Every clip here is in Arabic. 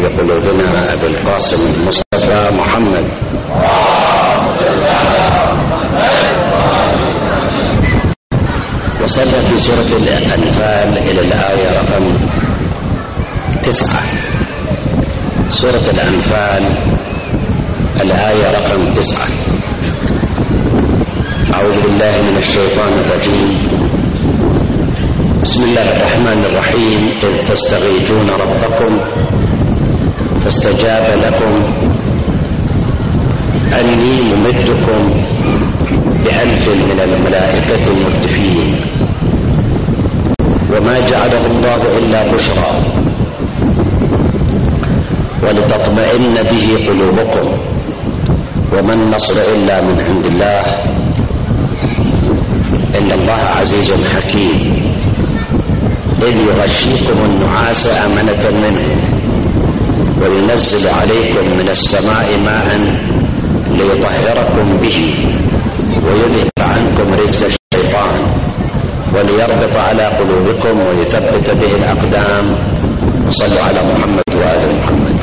قلوبنا بالقاسم المصطفى محمد. وصلنا في سورة الأنفال إلى الآية رقم 9. سورة الأنفال الآية رقم 9. أعوذ بالله من الشيطان الرجيم. بسم الله الرحمن الرحيم. إذ تستغيثون ربكم فاستجاب لكم أني ممدكم ب1000 من الملائكة مردفين وما جعله الله إلا بشرى ولتطمئن به قلوبكم وما النصر إلا من عند الله إن الله عزيز حكيم. إذ يغشيكم النعاس أمنة منه وينزل عليكم من السماء ماء ليطهركم به ويذهب عنكم رجز الشيطان وليربط على قلوبكم ويثبت به الأقدام. وصلوا على محمد وآل محمد.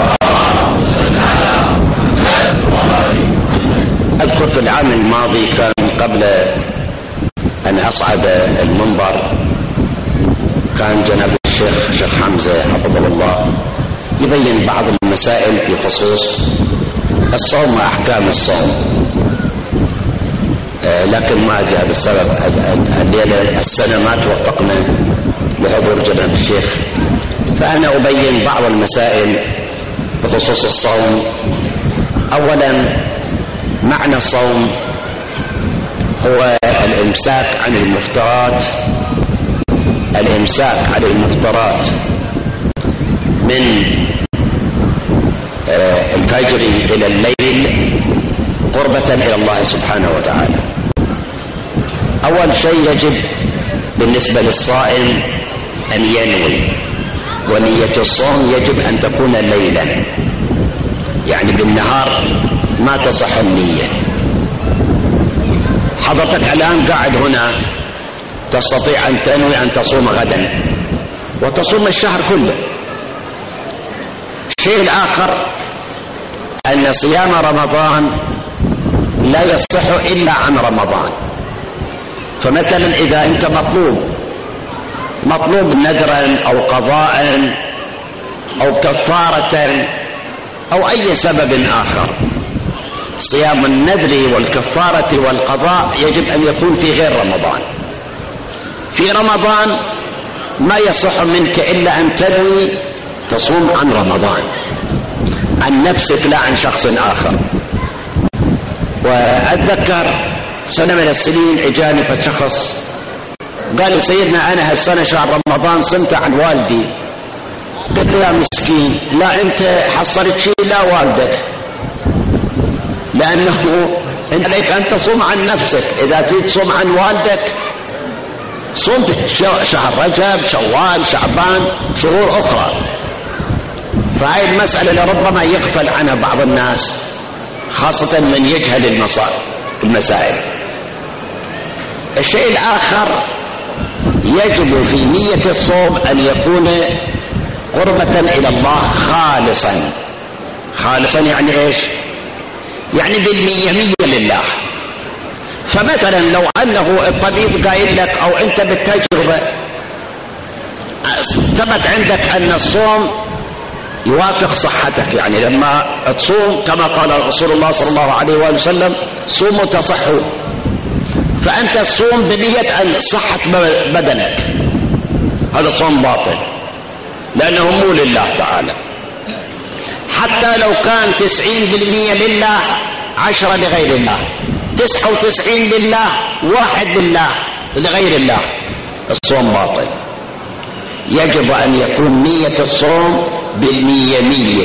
أذكر في العام الماضي كان قبل أن أصعد المنبر كان جناب الشيخ حمزة حفظه الله يبين بعض المسائل في خصوص الصوم وأحكام الصوم، لكن ما جاء بالسبب السنة ما توفقنا لحضور جناب الشيخ، فأنا أبين بعض المسائل بخصوص الصوم. أولا، معنى الصوم هو الإمساك عن المفترات، الإمساك عن المفترات من الفجر إلى الليل قربة إلى الله سبحانه وتعالى. أول شيء يجب بالنسبة للصائم أن ينوي، ونية الصوم يجب أن تكون ليلا، يعني بالنهار ما تصح النية. حضرتك الآن قاعد هنا تستطيع أن تنوي أن تصوم غدا وتصوم الشهر كله. الشيء الآخر أن صيام رمضان لا يصح إلا عن رمضان. فمثلا إذا أنت مطلوب نذرا أو قضاء أو كفارة أو أي سبب آخر، صيام النذر والكفارة والقضاء يجب أن يكون في غير رمضان. في رمضان ما يصح منك إلا أن تنوي تصوم عن رمضان، عن نفسك لا عن شخص آخر. وأتذكر سنة من السنين إجاني شخص قال لي سيدنا أنا هالسنة شهر رمضان صمت عن والدي. قلت يا مسكين، لا أنت حصلت شيء لا والدك، لأنه عليك أن تصوم عن نفسك. إذا تريد تصوم عن والدك صوم شهر رجب، شوال، شعبان، شهور أخرى. فهذه المسألة لربما يغفل عنها بعض الناس، خاصة من يجهل المسائل. الشيء الآخر يجب في نية الصوم أن يكون قربة إلى الله خالصا. خالصا يعني إيش؟ يعني بالمية لله. فمثلا لو أنه الطبيب قايل لك أو أنت بالتجربة ثبت عندك أن الصوم يوافق صحتك، يعني لما تصوم كما قال رسول الله صلى الله عليه وآله وسلم صوموا تصحوا، فأنت تصوم بنية أن صحة بدنك، هذا صوم باطل لأنه مو لله تعالى. حتى لو كان 90% لله 10 لغير الله، 99 لله 1 لله لغير الله، الصوم باطل. يجب أن يكون نية الصوم بالمية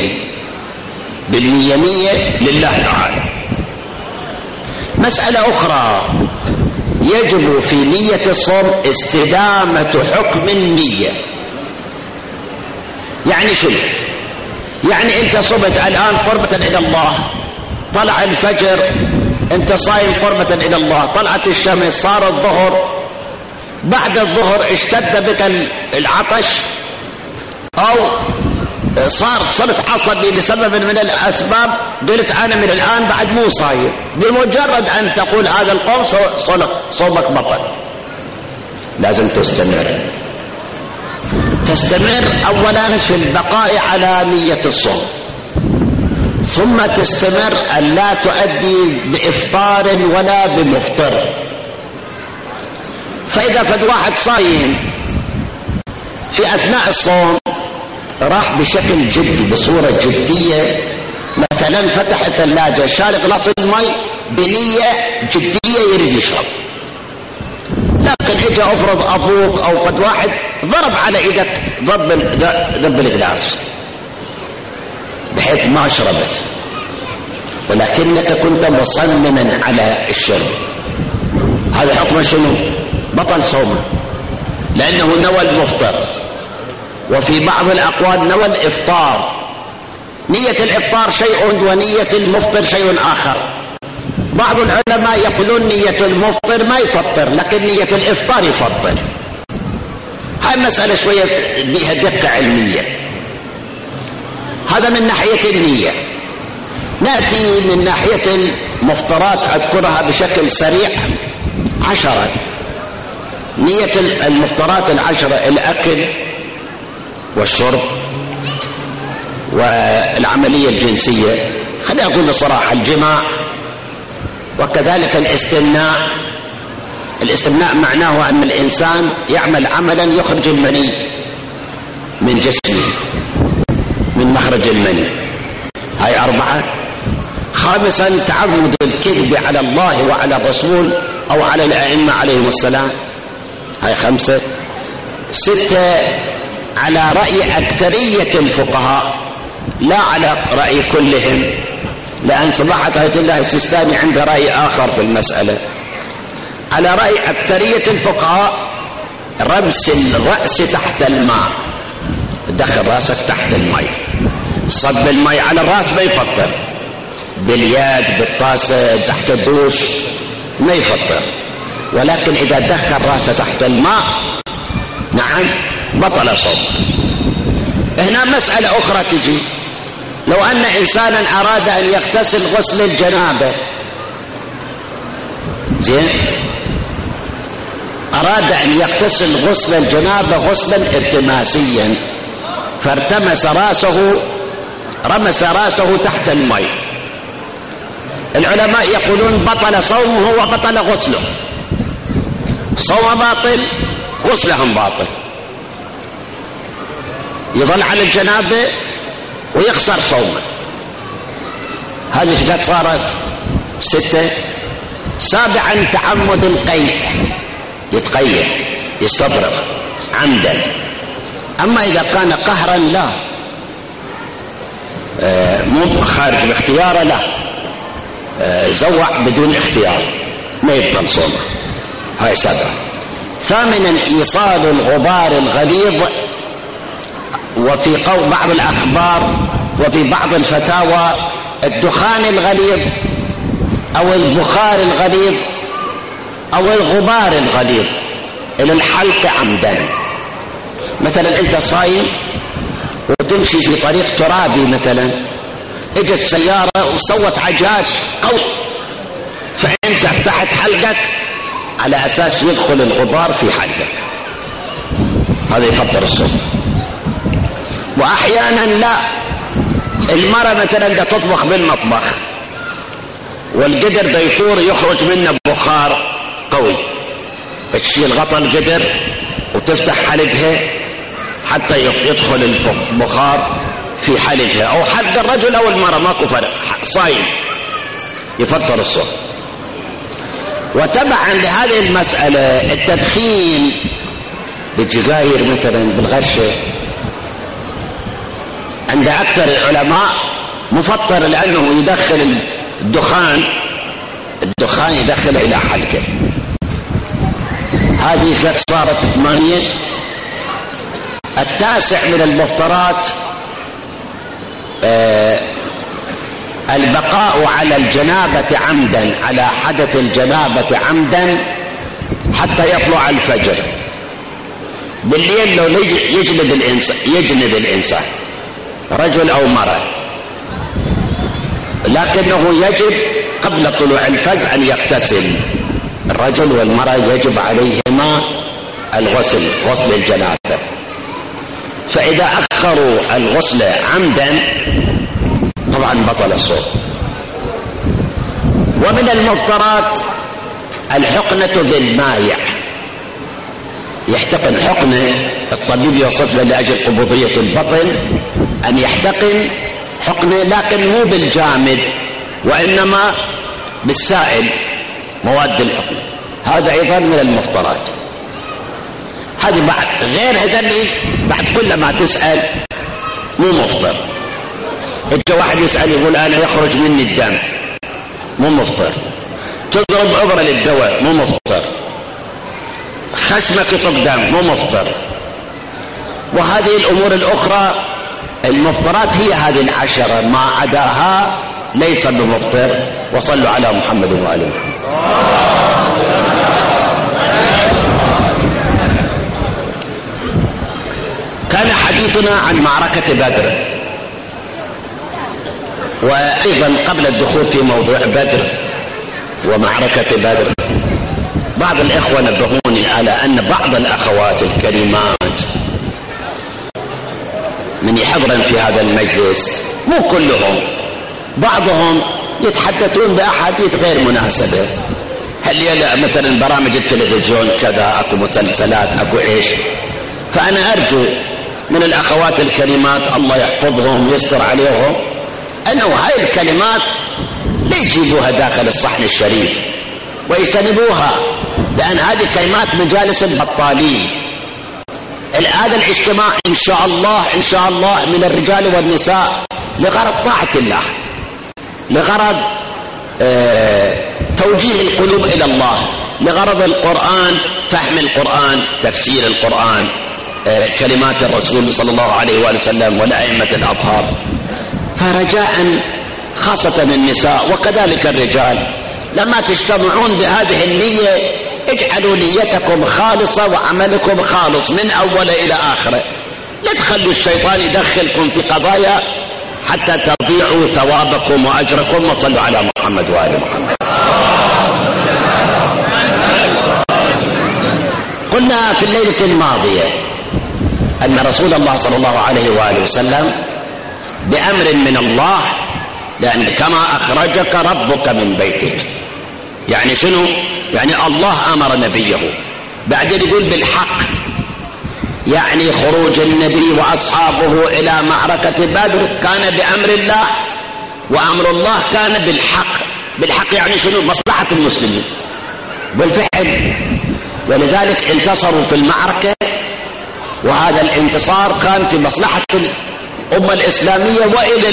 لله تعالى. مسألة أخرى، يجب في نية الصوم استدامة حكم النية. يعني شو؟ يعني أنت صمت الآن قربة إلى الله، طلع الفجر أنت صايم قربة إلى الله، طلعت الشمس، صار الظهر، بعد الظهر اشتد بك العطش أو صرت عصبي لسبب من الأسباب، قلت أنا من الآن بعد مو صايم. بمجرد أن تقول هذا القول صومك بطل. لازم تستمر أولا في البقاء على نية الصوم، ثم تستمر أن لا تؤدي بإفطار ولا بمفطر. فإذا فد واحد صايم في أثناء الصوم راح بشكل جدي بصورة جدية، مثلا فتح الثلاجة شارق لاص المي بنية جدية يريد يشرب، لكن اجى افرض ابوك او قد واحد ضرب على ايدك ضب الجلاس بحيث ما شربت، ولكنك كنت مصمما على الشرب، هذا حكم شنو؟ بطل صومه، لانه نوى المفطر. وفي بعض الاقوال نوى الافطار. نية الافطار شيء ونية المفطر شيء اخر. بعض العلماء يقولون نية المفطر ما يفطر، لكن نية الافطار يفطر. هاي مسألة شوية بها دقة علمية. هذا من ناحية النية. نأتي من ناحية المفطرات، أذكرها بشكل سريع 10. نية المفطرات 10: الأكل والشرب والعملية الجنسية، خليني أقول بصراحة الجماع، وكذلك الاستمناء. الاستمناء معناه أن الإنسان يعمل عملا يخرج المني من جسمه، من مخرج المني. هاي 4. 5: تعمد الكذب على الله وعلى الرسول أو على الأئمة عليهم السلام. هاي 5. 6: على رأي أكثرية الفقهاء لا على رأي كلهم، لأن سماحة آية الله السيستاني عنده رأي آخر في المسألة. على رأي أكثرية الفقهاء رمس الرأس تحت الماء، دخل رأسك تحت الماء، صب الماء على الرأس ما يفطر، باليد بالطاسة تحت الدوش ما يفطر، ولكن إذا دخل رأسه تحت الماء نعم بطل صوم. هنا مسألة أخرى تجي: لو أن إنسانا أراد أن يغتسل غسل الجنابة، زين، أراد أن يغتسل غسل الجنابة غسلا التماسيا، فارتمس رأسه، رمس رأسه تحت الماء، العلماء يقولون بطل صومه وبطل غسله. صوم باطل، غسلهم باطل، يظل على الجنابة ويخسر صومه. هذه قد صارت 6. 7: تعمد القيء، يتقيأ يستفرغ عمدا. أما إذا كان قهرا لا، مو خارج باختياره لا، زوع بدون اختيار ما يبطل صومه. هاي 7. 8: إيصال الغبار الغليظ. وفي قول بعض الأخبار وفي بعض الفتاوى الدخان الغليظ أو البخار الغليظ أو الغبار الغليظ إلى الحلق عمدا. مثلا أنت صايم وتمشي في طريق ترابي، مثلا اجت سيارة وسوت عجاج قوي، فأنت فتحت حلقك على أساس يدخل الغبار في حلقك، هذا يفطر الصوم. وأحيانا لا، المرأة مثلا دا تطبخ بالمطبخ والقدر دا يثور يخرج منه بخار قوي، تشيل غطا القدر وتفتح حلقها حتى يدخل البخار في حلقها، أو حتى الرجل أو المرأة ماكو فرق، صايم يفطر الصوم. وتبعا لهذه المسألة التدخين بالجزائر مثلا بالغشة عند أكثر العلماء مفطر، لأنه يدخل الدخان يدخل إلى حلقه. هذه قد صارت 8. 9 من المفطرات البقاء على الجنابة عمدا، على حدث الجنابة عمدا حتى يطلع الفجر. بالليل لو يجنب الإنسان رجل أو مرأة، لكنه يجب قبل طلوع الفجر أن يغتسل. الرجل والمرأة يجب عليهما الغسل، غسل الجنابة. فإذا أخروا الغسل عمدا طبعا بطل الصوم. ومن المفطرات الحقنة بالمايع، يحتقن حقنة، الطبيب يوصف له لأجل قبضية البطن أن يحتقن حقنة، لكن مو بالجامد وإنما بالسائل مواد الحقنة. هذا أيضا من المفطرات. هذه بعد غير هذني بعد كل ما تسأل مو مفطر. انت واحد يسأل يقول أنا يخرج مني الدم، مو مفطر. تضرب إبرة للدواء، مو مفطر. خشمك يطب دم، مو مفطر. وهذه الأمور الأخرى المفطرات هي هذه العشرة، ما عداها ليس بمفطر. وصلوا على محمد وآله محمد. كان حديثنا عن معركة بدر، وأيضا قبل الدخول في موضوع بدر ومعركة بدر بعض الإخوة نبهوني على أن بعض الأخوات الكريمات من يحضرن في هذا المجلس، مو كلهم، بعضهم يتحدثون بأحاديث غير مناسبة. هل يلا مثلا برامج التلفزيون كذا، أكو مسلسلات، أكو إيش. فأنا أرجو من الأخوات الكريمات الله يحفظهم ويستر عليهم أنه هاي الكلمات لا يجيبوها داخل الصحن الشريف ويجتنبوها، لأن هذه كلمات مجالس البطالين. هذا الاجتماع إن شاء الله من الرجال والنساء لغرض طاعة الله، لغرض توجيه القلوب إلى الله، لغرض القرآن، فهم القرآن، تفسير القرآن، كلمات الرسول صلى الله عليه وآله وسلم والأئمة الأطهار. فرجاء خاصة النساء وكذلك الرجال لما تجتمعون بهذه النية اجعلوا نيتكم خالصة وعملكم خالص من أول إلى آخره. لا تخلوا الشيطان يدخلكم في قضايا حتى تضيعوا ثوابكم وأجركم. وصلوا على محمد وآل محمد. قلنا في الليلة الماضية أن رسول الله صلى الله عليه وآله وسلم بأمر من الله، لأن كما أخرجك ربك من بيتك، يعني شنو؟ يعني الله أمر نبيه، بعدين يقول بالحق، يعني خروج النبي وأصحابه إلى معركة بدر كان بأمر الله، وأمر الله كان بالحق. بالحق يعني شنو؟ مصلحة المسلمين بالفعل. ولذلك انتصروا في المعركة، وهذا الانتصار كان في مصلحة الأمة الإسلامية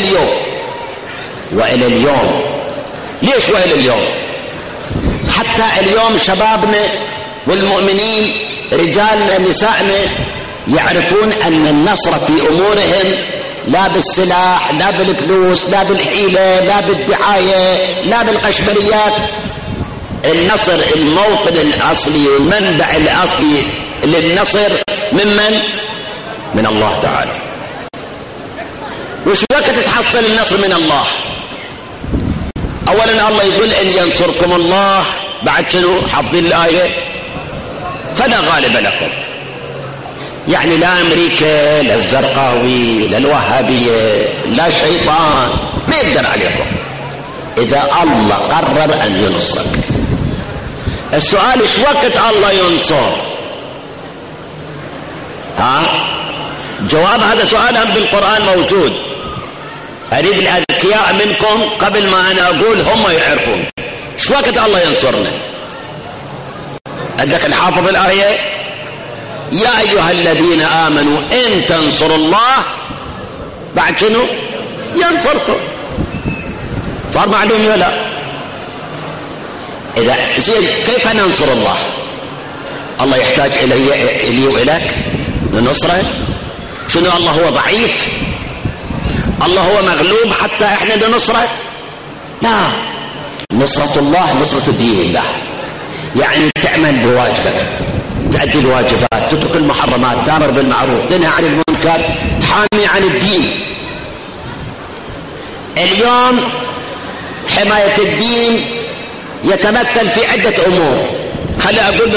وإلى اليوم. ليش وإلى اليوم؟ حتى اليوم شبابنا والمؤمنين رجالنا نسائنا يعرفون أن النصر في أمورهم لا بالسلاح، لا بالفلوس، لا بالحيلة، لا بالدعاية، لا بالقشبريات. النصر الموطن الأصلي والمنبع الأصلي للنصر من الله تعالى. وش وقت تحصل النصر من الله؟ أولا الله يقول إن ينصركم الله، بعد شنو؟ حافظين الآية، فلا غالب لكم. يعني لا أمريكا، لا الزرقاوي، لا الوهابية، لا شيطان ما يقدر عليكم إذا الله قرر أن ينصرك. السؤال إيش وقت الله ينصر؟ جواب هذا سؤال هم بالقرآن موجود. أريد الأذكياء منكم قبل ما أنا أقول هم يعرفون إيش وقت الله ينصرنا. عندك الحافظ الآية: يا أيها الذين آمنوا إن تنصروا الله، بعد شنو؟ ينصركم. صار معلوم ولا لا؟ إذا زين كيف ننصر الله؟ الله يحتاج إلي وإليك لنصره؟ شنو الله هو ضعيف؟ الله هو مغلوب حتى احنا لنصره؟ لا، نصرة الله نصرة دين الله، يعني تعمل بواجبك، تأدي الواجبات، تترك المحرمات، تأمر بالمعروف، تنهى عن المنكر، تحامي عن الدين. اليوم حماية الدين يتمثل في عدة أمور. خلي أقول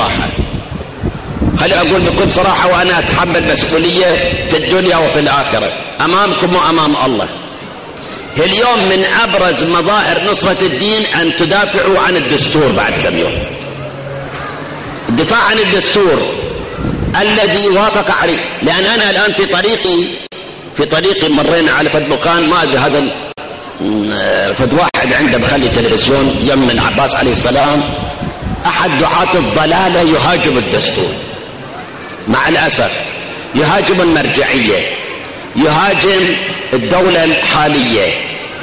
بكل صراحة وأنا أتحمل مسؤولية في الدنيا وفي الآخرة أمامكم وأمام الله. اليوم من أبرز مظاهر نصرة الدين أن تدافعوا عن الدستور بعد كم يوم. الدفاع عن الدستور الذي وافق عليه، لأن أنا الآن في طريقي مرينا على فد مكان، ما أدري هذا فد واحد عنده بخلي تلفزيون يم العباس عليه السلام، أحد دعاة الضلالة يهاجم الدستور، مع الأسف يهاجم المرجعية، يهاجم الدولة الحالية،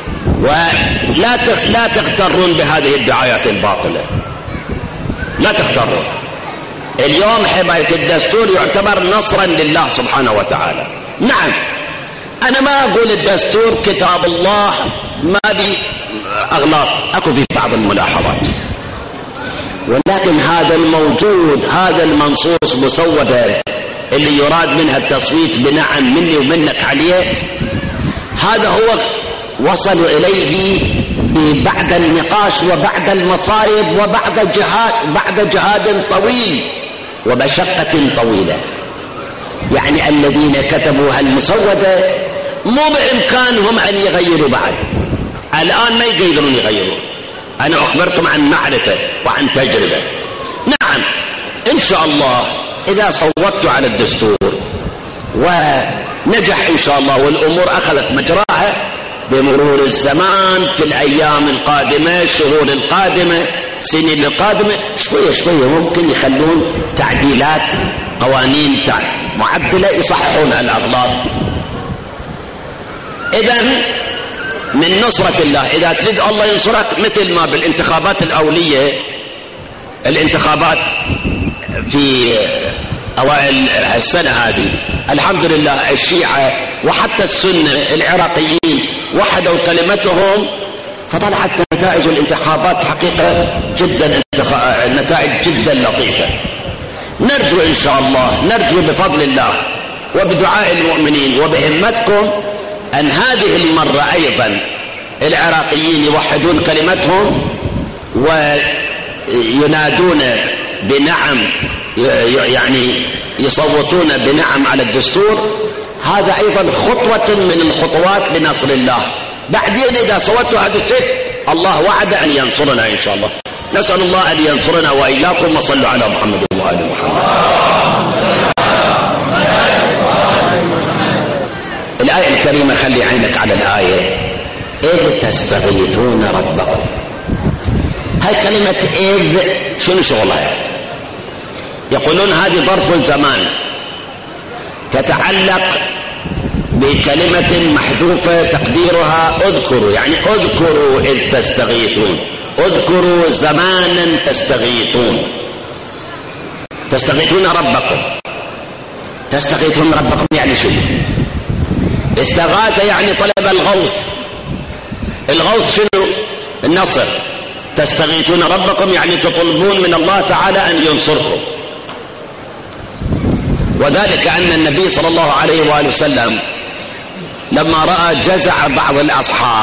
ولا تغترون بهذه الدعايات الباطلة، لا تغترون. اليوم حماية الدستور يعتبر نصرا لله سبحانه وتعالى. نعم أنا ما أقول الدستور كتاب الله ما بي أغلاط، أكو في بعض الملاحظات، ولكن هذا الموجود، هذا المنصوص مسودة اللي يراد منها التصويت بنعم مني ومنك عليه، هذا هو وصلوا إليه بعد النقاش وبعد المصائب وبعد جهاد طويل ومشقة طويلة. يعني الذين كتبوا هالمسودة مو بإمكانهم أن يغيروا بعد، الآن ما يقدرون يغيروا. أنا أخبركم عن معرفة وعن تجربة. نعم إن شاء الله إذا صوتوا على الدستور ونجح إن شاء الله والأمور أخذت مجراها، بمرور الزمان في الأيام القادمة، الشهور القادمة، السنين القادمة، شوية شوية ممكن يخلون تعديلات قوانين معدلة يصححون الأغلاط. إذن من نصرة الله إذا تريد الله ينصرك، مثل ما بالانتخابات الأولية، الانتخابات في أوائل السنة هذه الحمد لله الشيعة وحتى السنة العراقيين وحدوا كلمتهم، فطلعت نتائج الانتخابات حقيقة جدا نتائج جدا لطيفة. نرجو إن شاء الله، نرجو بفضل الله وبدعاء المؤمنين وبهمتكم أن هذه المرة أيضا العراقيين يوحدون كلمتهم وينادون بنعم، يعني يصوتون بنعم على الدستور. هذا أيضا خطوة من الخطوات لنصر الله. بعدين إذا صوتوا هذا الشيء الله وعد أن ينصرنا إن شاء الله. نسأل الله أن ينصرنا وإياكم، وصلوا على محمد وآل محمد. الآية الكريمة، خلي عينك على الآية، إذ تستغيثون ربكم. هاي كلمة إذ شنو شغلها؟ يقولون هذه ظرف زمان تتعلق بكلمة محذوفة تقديرها اذكروا، يعني اذكروا إذ تستغيثون، اذكروا زمانا تستغيثون ربكم. تستغيثون ربكم يعني شو؟ استغاثة يعني طلب الغوث. الغوث شنو؟ النصر. تستغيثون ربكم يعني تطلبون من الله تعالى أن ينصركم. وذلك أن النبي صلى الله عليه وآله وسلم لما رأى جزع بعض الأصحاب،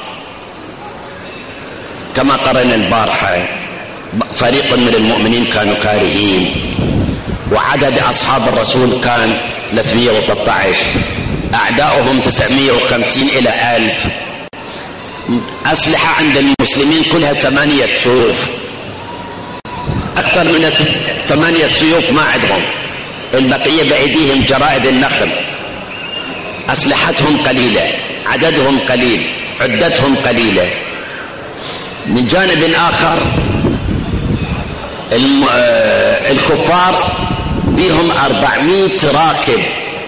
كما قرأنا البارحة، فريق من المؤمنين كانوا كارهين، وعدد أصحاب الرسول كان 313، أعداؤهم 950 إلى 1000. أسلحة عند المسلمين كلها 8 سيوف، أكثر من 8 سيوف ما عندهم، البقية بأيديهم جرائد النخل. أسلحتهم قليلة، عددهم قليل، عدتهم قليلة. من جانب آخر الكفار بهم 400 راكب،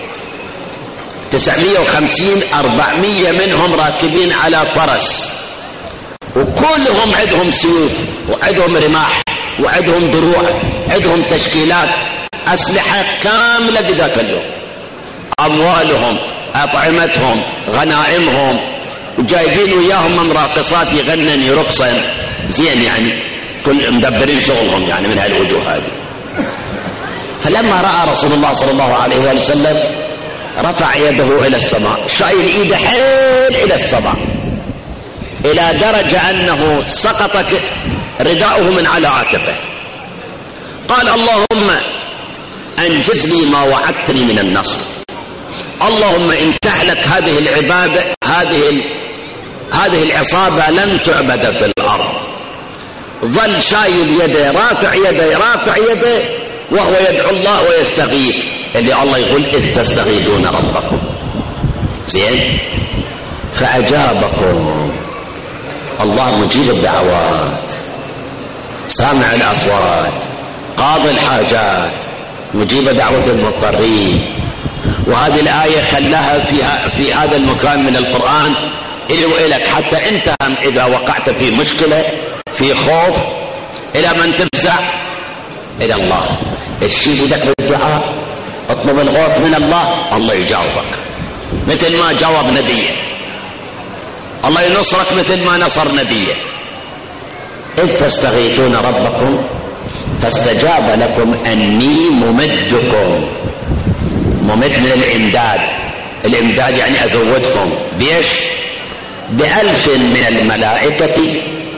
950 400 منهم راكبين على فرس، وكلهم عندهم سيوف وعندهم رماح وعندهم دروع، عندهم تشكيلات، أسلحة كاملة بذاك اليوم، أموالهم، أطعمتهم، غنائمهم، وجايبين وياهم من راقصات يغنن رقصا زين، يعني كل مدبرين شغلهم يعني من هالوجوه هذه. فلما رأى رسول الله صلى الله عليه وسلم رفع يده إلى السماء، شايل إيده حيل إلى السماء، إلى درجة أنه سقطت رداؤه من على عاتقه. قال اللهم أنجز لي ما وعدتني من النصر، اللهم إن تهلك هذه العبادة هذه العصابة لن تعبد في الأرض. ظل شايل يده، رافع يده وهو يدعو الله ويستغيث، اللي الله يقول إذ تستغيثون ربكم. زين، فأجابكم الله مجيب الدعوات، سامع الأصوات، قاضي الحاجات، مجيب دعوة المضطرين. وهذه الآية خلاها في هذا المكان من القرآن إلي وإلك، حتى أنت إذا وقعت في مشكلة في خوف إلى من تفزع؟ إلى الله. الشيء بدك بالدعاء، اطلب الغوث من الله، الله يجاوبك مثل ما جاوب نبيه، الله ينصرك مثل ما نصر نبيه. إذ تستغيثون ربكم فاستجاب لكم أني ممدكم. ممد من الإمداد يعني أزودكم بيش؟ ب1000 من الملائكة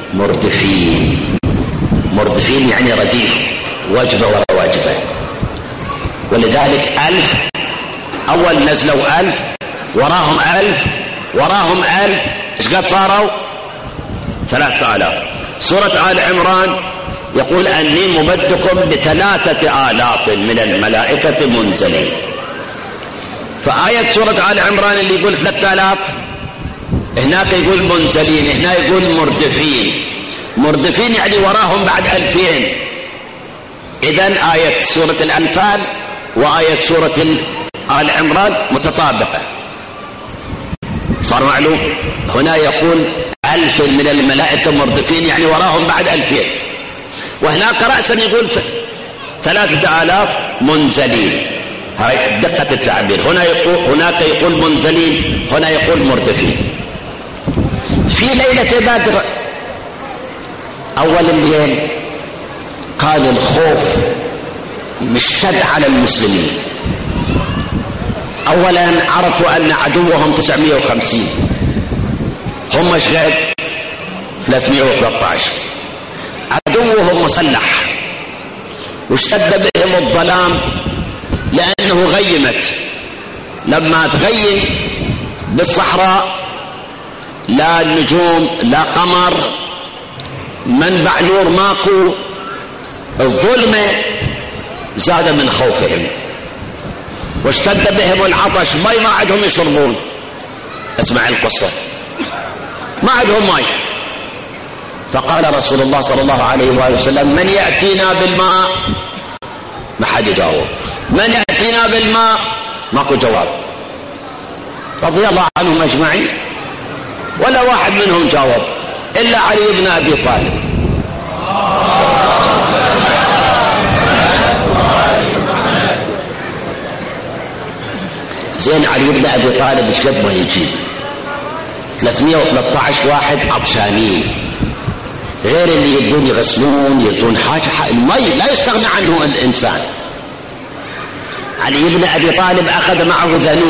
مردفين يعني رديف، وجبة ورا وجبة. ولذلك 1000 أول نزلوا 1000 وراهم 1000 وراهم 1000، إيش قد صاروا؟ 3000. سورة آل عمران يقول أني ممدكم ب3000 من الملائكة منزلين. فآية سورة آل عمران اللي يقول 3000 هناك يقول منزلين، هنا يقول مردفين يعني وراهم بعد 2000. إذن آية سورة الأنفال وآية سورة آل عمران متطابقة، صار معلوم. هنا يقول 1000 من الملائكة مردفين يعني وراهم بعد 2000، وهناك رأسا يقول 3000 منزلين. هاي دقة التعبير، هناك يقول منزلين، هنا يقول مردفين. في ليلة بدر أول الليل قال الخوف مشتد على المسلمين. أولا عرفوا أن عدوهم 950، هم شغل 313. عدوهم مسلح واشتد بهم الظلام لأنه غيمت. لما تغيم بالصحراء لا نجوم لا قمر، منبع نور ماكو، الظلمة زاد من خوفهم، واشتد بهم العطش، مي ما عندهم يشربون. اسمع القصة، ما عندهم مي. فقال رسول الله صلى الله عليه وآله وسلم من يأتينا بالماء؟ ما حد يجاوب. من يأتينا بالماء؟ ماكو جواب. رضي الله عنهم أجمعين، ولا واحد منهم جاوب إلا علي بن أبي طالب. زين، علي بن أبي طالب ايش قد ما يجي 313 واحد عطشانين، غير اللي يبون يغسلون يبون حاجة. المي لا يستغنى عنه الإنسان. علي بن أبي طالب أخذ معه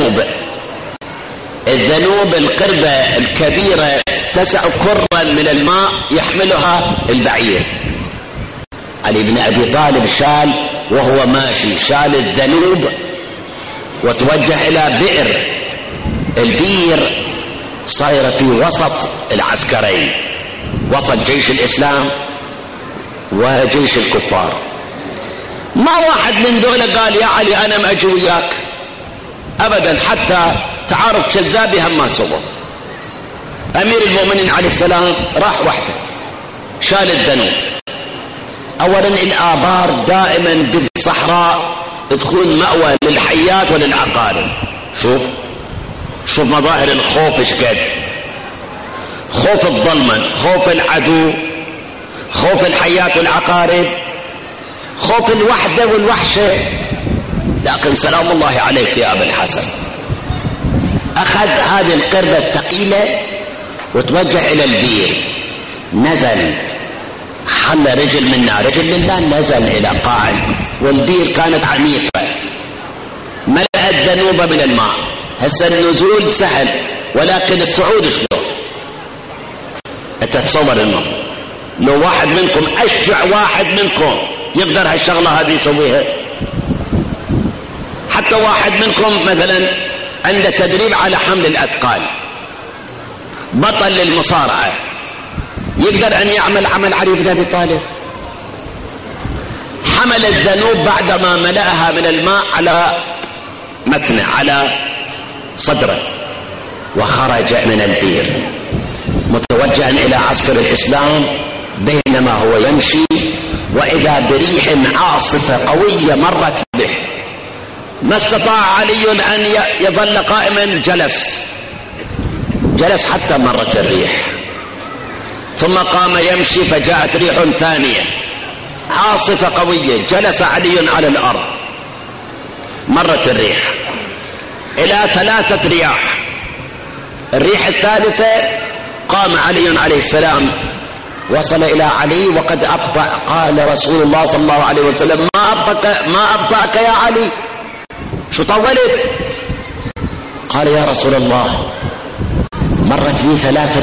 الذنوب القربة الكبيرة تسع كرا من الماء يحملها البعير. علي بن أبي طالب شال وهو ماشي، شال الذنوب وتوجه إلى بئر. البئر صايرة في وسط العسكرين، وسط جيش الإسلام وجيش الكفار. ما واحد من دول قال يا علي أنا ما أجي وياك أبدا، حتى تعارف كذابي هم ما سووا. أمير المؤمنين عليه السلام راح وحده شال الذنوب. أولا الآبار دائما بالصحراء تكون مأوى للحيات وللعقارب. شوف مظاهر الخوف ايش قد، خوف الظلمة، خوف العدو، خوف الحيات والعقارب، خوف الوحدة والوحشة. لكن سلام الله عليك يا أبا الحسن، أخذ هذه القربة الثقيلة وتوجه إلى البير. نزل، حل رجل منا رجل منا، نزل إلى قاع، والبير كانت عميقة، ملأ الذنوب من الماء. هسه النزول سهل ولكن الصعود شلون؟ انت تصور الموضوع، لو واحد منكم اشجع واحد منكم يقدر هالشغله هذه يسويها. حتى واحد منكم مثلا عنده تدريب على حمل الاثقال، بطل للمصارعه، يقدر ان يعمل عمل علي بن ابي طالب؟ حمل الذنوب بعدما ملأها من الماء على متنه على صدره، وخرج من البير متوجها الى عسكر الاسلام، بينما هو يمشي واذا بريح عاصفه قويه مرت به، ما استطاع علي ان يظل قائما، جلس حتى مرت الريح، ثم قام يمشي فجاءت ريح ثانيه عاصفه قويه، جلس علي على الارض، مرت الريح الى 3 رياح. الريح الثالثه قام علي عليه السلام، وصل الى علي وقد ابطأ، قال رسول الله صلى الله عليه وسلم: ما ابطأك يا علي، شو طولت؟ قال: يا رسول الله مرت بي 3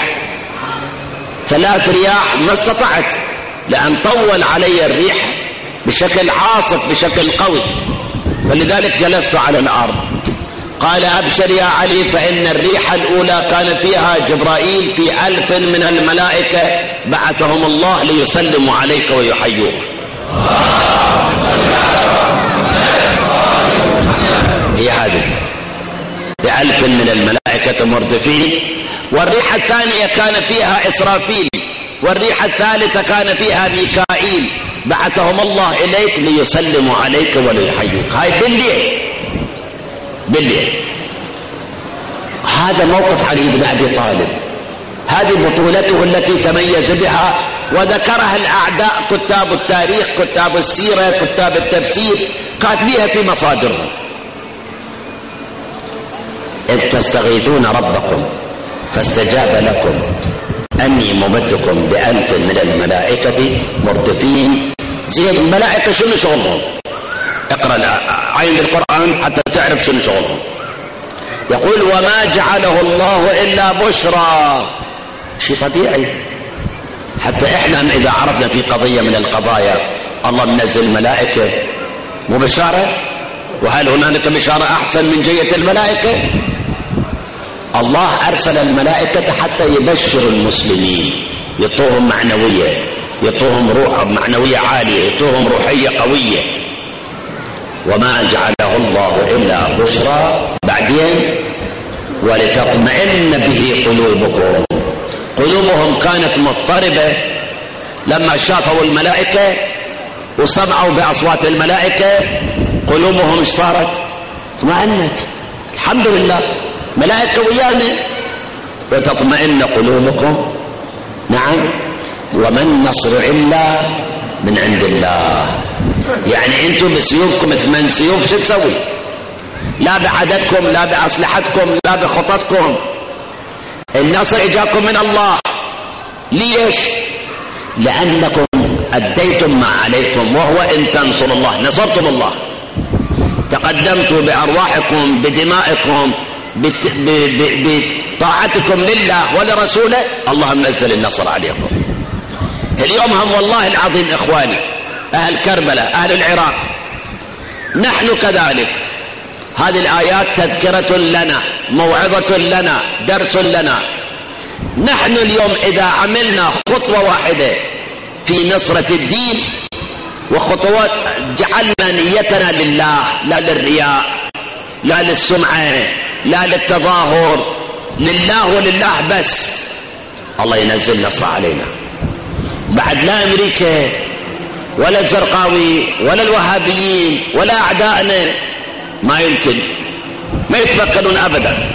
رياح ما استطعت، لأن طول علي الريح بشكل عاصف بشكل قوي، فلذلك جلست على الأرض. قال: أبشر يا علي، فإن الريح الأولى كان فيها جبرائيل في 1000 من الملائكة بعثهم الله ليسلموا عليك ويحيوك. هي هذه ب1000 من الملائكة مردفين. والريح الثانية كان فيها إسرافيل، والريح الثالثة كان فيها ميكائيل بعثهم الله إليك ليسلموا عليك وليحيوك. هاي بالليل. هذا موقف علي بن أبي طالب، هذه بطولته التي تميز بها وذكرها الأعداء، كتاب التاريخ، كتاب السيرة، كتاب التفسير، كاتبيها في مصادرهم. إذ تستغيثون ربكم فاستجاب لكم أني ممدكم ب1000 من الملائكة مردفين. زين، الملائكة شنو شغلهم؟ اقرأ عين القرآن حتى تعرف شنو شغلهم. يقول: وما جعله الله إلا بشرى. شيء طبيعي، حتى احنا إذا عرفنا في قضية من القضايا الله منزل ملائكة مو بشارة؟ وهل هنالك بشارة أحسن من جية الملائكة؟ الله أرسل الملائكة حتى يبشر المسلمين، يعطوهم معنوية، يعطوهم روح معنوية عالية، يعطوهم روحية قوية. وما جعله الله إلا بشرى. بعدين: ولتطمئن به قلوبكم. قلوبهم كانت مضطربة لما شافوا الملائكة وسمعوا بأصوات الملائكة، قلوبهم صارت اطمأنت، الحمد لله ملائكة ويانا. وتطمئن قلوبكم. نعم. وما النصر إلا من عند الله. يعني انتم بسيوفكم 8 سيوف شو تسوي؟ لا بعددكم، لا بأسلحتكم، لا بخططكم. النصر اجاكم من الله. ليش؟ لأنكم أديتم ما عليكم، وهو إن تنصروا الله نصرتم الله. تقدمتوا بأرواحكم بدمائكم بطاعتكم لله ولرسوله، الله منزل النصر عليكم. اليوم هم والله العظيم إخواني أهل كربلاء، أهل العراق، نحن كذلك. هذه الآيات تذكرة لنا، موعظة لنا، درس لنا. نحن اليوم إذا عملنا خطوة واحدة في نصرة الدين وخطوات جعلنا نيتنا لله، لا للرياء، لا للسمعة، لا للتظاهر، لله ولله بس، الله ينزل نصر علينا. بعد لا أمريكا ولا الزرقاوي ولا الوهابيين ولا أعدائنا ما يمكن، ما يتفكرون أبدا.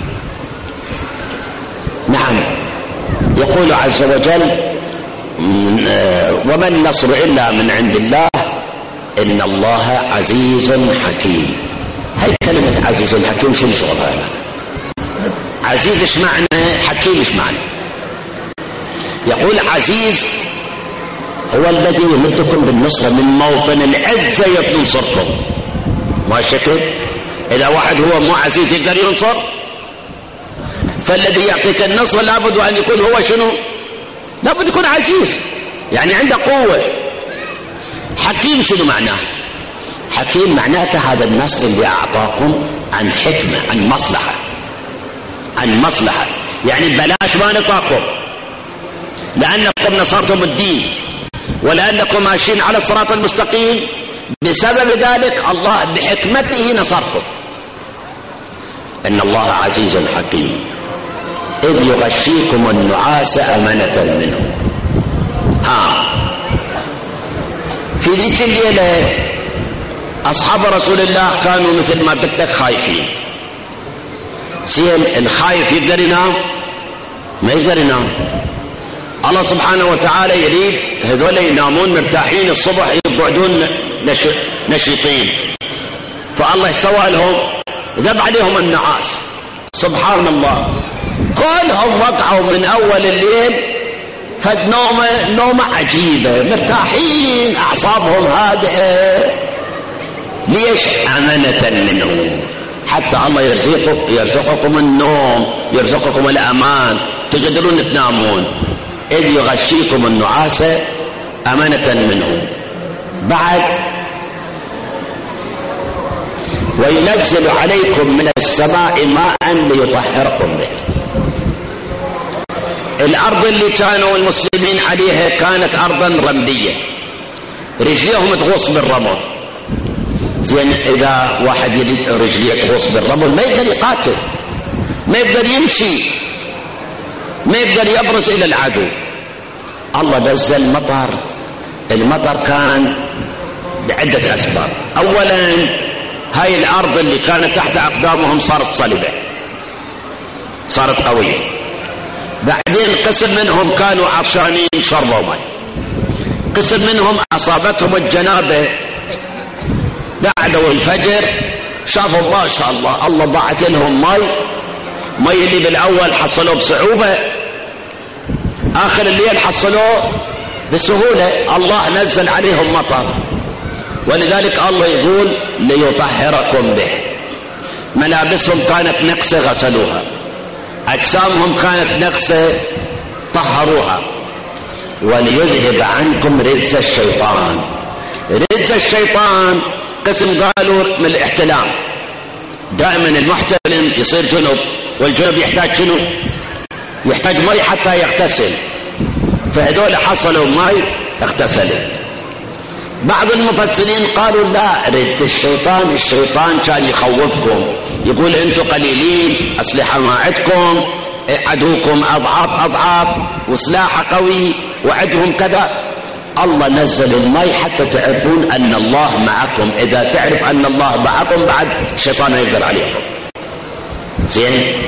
نعم. يقول عز وجل: وما النصر إلا من عند الله إن الله عزيز حكيم. هاي كلمة عزيز حكيم شو شغلها؟ عزيز ايش معنى؟ حكيم ايش معنى؟ يقول: عزيز هو الذي يمدكم بالنصرة من موطن العزة ينصركم. ما الشكل؟ إذا واحد هو مو عزيز يقدر ينصر؟ فالذي يعطيك النصر لابد أن يكون هو شنو؟ لابد يكون عزيز، يعني عنده قوة. حكيم شنو معناه؟ حكيم معناته هذا النصر اللي أعطاكم عن حكمة، عن مصلحة، عن مصلحة، يعني بلاش ما نطاكم لأنكم نصرتم الدين ولأنكم ماشيين على الصراط المستقيم، بسبب ذلك الله بحكمته نصركم. إن الله عزيز حكيم إذ يغشيكم النعاس أمنة منه. في ذيك الليلة أصحاب رسول الله كانوا مثل ما بدك خايفين. زين، الخايف يقدر ينام؟ ما يقدر ينام. الله سبحانه وتعالى يريد هذول ينامون مرتاحين، الصبح يقعدون نشيطين، فالله سوى لهم ذب عليهم النعاس. سبحان الله، كلهم وقعوا من أول الليل فد نومة عجيبة، مرتاحين، أعصابهم هادئة. ليش؟ أمانة منه، حتى الله يرزقكم النوم، يرزقكم الأمان، تقدرون تنامون. إذ يغشيكم النعاس أمانة منه. بعد وينزل عليكم من السماء ماء ليطهركم به. الأرض اللي كانوا المسلمين عليها كانت أرضا رملية، رجليهم تغوص بالرمل. زين، إذا واحد يريد رجليه تغوص بالرمل ما يقدر يقاتل، ما يقدر يمشي، ما يقدر يبرز إلى العدو. الله نزل مطر. المطر كان بعدة أسباب. أولا، هاي الأرض اللي كانت تحت أقدامهم صارت صلبة، صارت قوية. بعدين قسم منهم كانوا عطشانين شربوا ماء، قسم منهم أصابتهم الجنابة، بعدوا الفجر شافوا ما شاء الله الله بعث لهم ماء اللي بالأول حصلوه بصعوبة، آخر الليل حصلوه بسهولة. الله نزل عليهم مطر، ولذلك الله يقول ليطهركم به. ملابسهم كانت نقصة غسلوها، أجسامهم كانت نقصة طهروها، وليذهب عنكم رجز الشيطان. رجز الشيطان قسم قالوا من الاحتلام، دائما المحتلم يصير جنب، والجنب يحتاج شنو؟ يحتاج ماء حتى يغتسل، فهذول حصلوا ماء اغتسلوا. بعض المفسرين قالوا لا، رجز الشيطان كان يخوفكم، يقول انتم قليلين، اسلحه ما عندكم، عدوكم اضعاف وسلاحه قوي وعدهم كذا. الله نزل الماء حتى تعرفون ان الله معكم. اذا تعرف ان الله معكم بعد الشيطان يقدر عليكم. زين،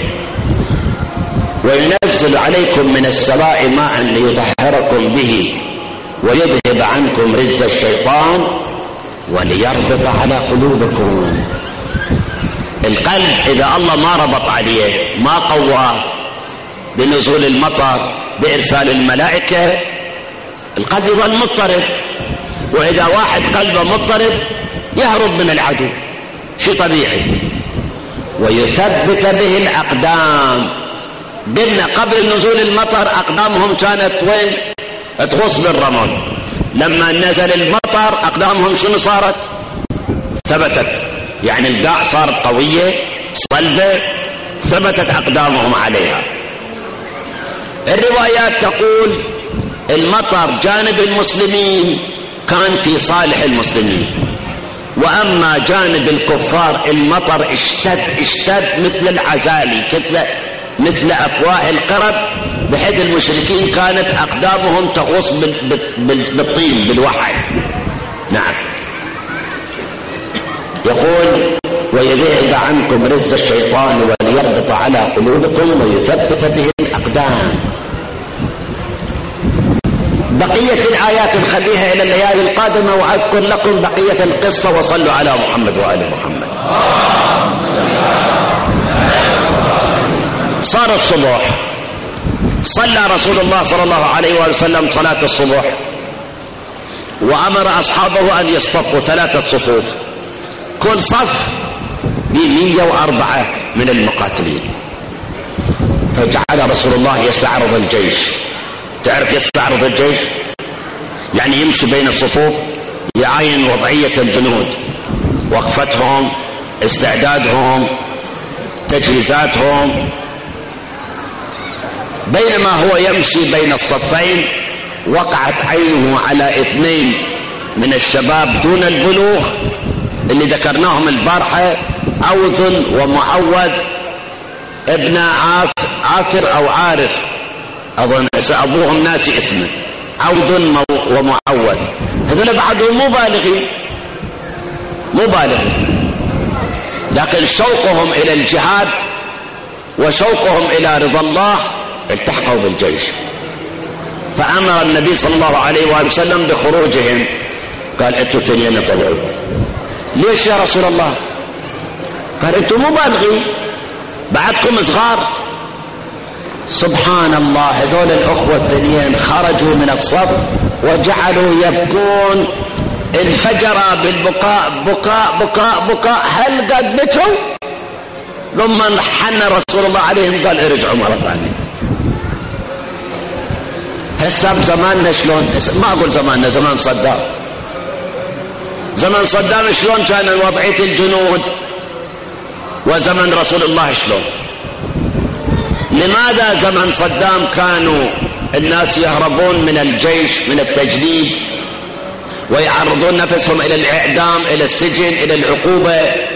وينزل عليكم من السماء ماء ليطهركم به ويذهب عنكم رجز الشيطان وليربط على قلوبكم. القلب إذا الله ما ربط عليه، ما قواه بنزول المطر بإرسال الملائكة، القلب يظل مضطرب. وإذا واحد قلبه مضطرب يهرب من العدو، شيء طبيعي. ويثبت به الأقدام. قلنا قبل نزول المطر أقدامهم كانت وين؟ تغوص بالرمل. لما نزل المطر أقدامهم شنو صارت؟ ثبتت، يعني القاع صارت قوية صلبة، ثبتت أقدامهم عليها. الروايات تقول المطر جانب المسلمين كان في صالح المسلمين، وأما جانب الكفار المطر اشتد مثل العزالي، مثل أفواه القرب، بحيث المشركين كانت أقدامهم تغوص بالطين بالوحل. نعم. يقول ويذهب عنكم رجز الشيطان وليربط على قلوبكم ويثبت به الأقدام. بقية الآيات نخليها إلى الليالي القادمة، وأذكر لكم بقية القصة. وصلوا على محمد وآل محمد. صار الصبح، صلى رسول الله صلى الله عليه وآله وسلم صلاة الصبح، وأمر أصحابه أن يصطفوا 3 صفوف، كل صف ب104 من المقاتلين. فجعل رسول الله يستعرض الجيش. تعرف يستعرض الجيش يعني يمشي بين الصفوف، يعاين وضعية الجنود، وقفتهم، استعدادهم، تجهيزاتهم. بينما هو يمشي بين الصفين وقعت عينه على 2 من الشباب دون البلوغ اللي ذكرناهم البارحة، عوذ ومعوذ ابن عافر أو عارف، أظن أبوهم ناسي اسمه، عوذ ومعوذ. هذول بعدهم مبالغين، لكن شوقهم إلى الجهاد وشوقهم إلى رضا الله التحقوا بالجيش. فأمر النبي صلى الله عليه وآله وسلم بخروجهم. قال انتوا تنين طلعوا. ليش يا رسول الله؟ قال انتوا مبالغين، بعدكم صغار. سبحان الله، هذول الأخوة الثانيين خرجوا من الصف وجعلوا يبكون، انفجر بالبكاء، بكاء. هل قد بكوا؟ ثم حن رسول الله عليهم قال ارجعوا مرة ثانية. هسه بزماننا شلون؟ ما اقول زماننا، زمان صدام شلون كان وضعية الجنود، وزمن رسول الله شلون؟ لماذا زمن صدام كانوا الناس يهربون من الجيش، من التجنيد، ويعرضون نفسهم الى الاعدام، الى السجن، الى العقوبة؟